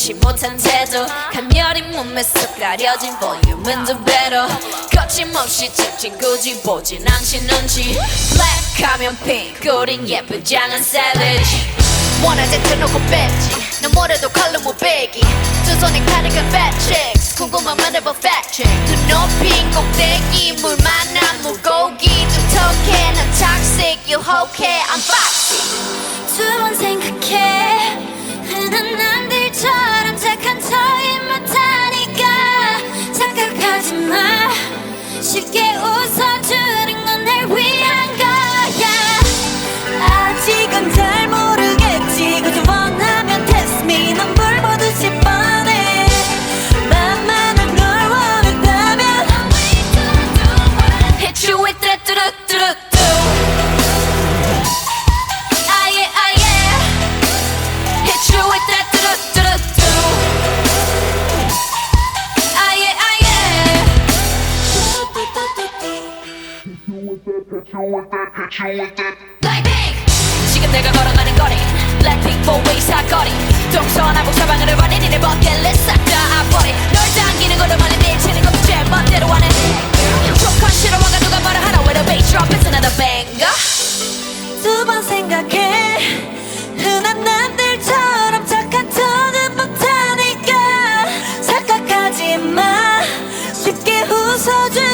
좋지 못한 태도 가녀린 몸에 쏙 가려진 볼륨은 두 배로 거침없이 찍진 굳이 보진 않지 눈치 Black 하면 pink 우린 예쁘지 않은 savage 원할 때 대놓고 뺐지 너 뭐래도 컬러 못 빼기 두 손에 가득한 fat chicks 궁금한 말해봐 fact check 그 높인 꼭대기 물 만난 물고기 두텁게 난 toxic 유혹해 I'm foxy 두 번 생각해 흔한 남들처럼 착한 척이 못하니까 착각하지 마 쉽게 웃어주는 건 날 위한 거야 아직은 잘 모르겠지 그저 원하면 test me 넌 물 보듯이 뻔해 나만을 널 원했다면 Hit you with that 뚜루뚜루뚜 Ah yeah ah yeah Hit you with that 뚜루뚜루뚜 Ah yeah ah yeah Blackpink 지금 내가 걸어가는 거리 Blackpink four-way 사거리 동서남북 사방을 버린 이내 버킷리스트 싹 다 앞버리 널 당기는 걸로 말리 밀치는 것도 제 멋대로 하는 촉한 싫어와가 누가 뭐라 하나 With a bass drop it's another banger 두 번 생각해 흔한 남들처럼 착한 척은 못하니까 착각하지 마 쉽게 웃어줘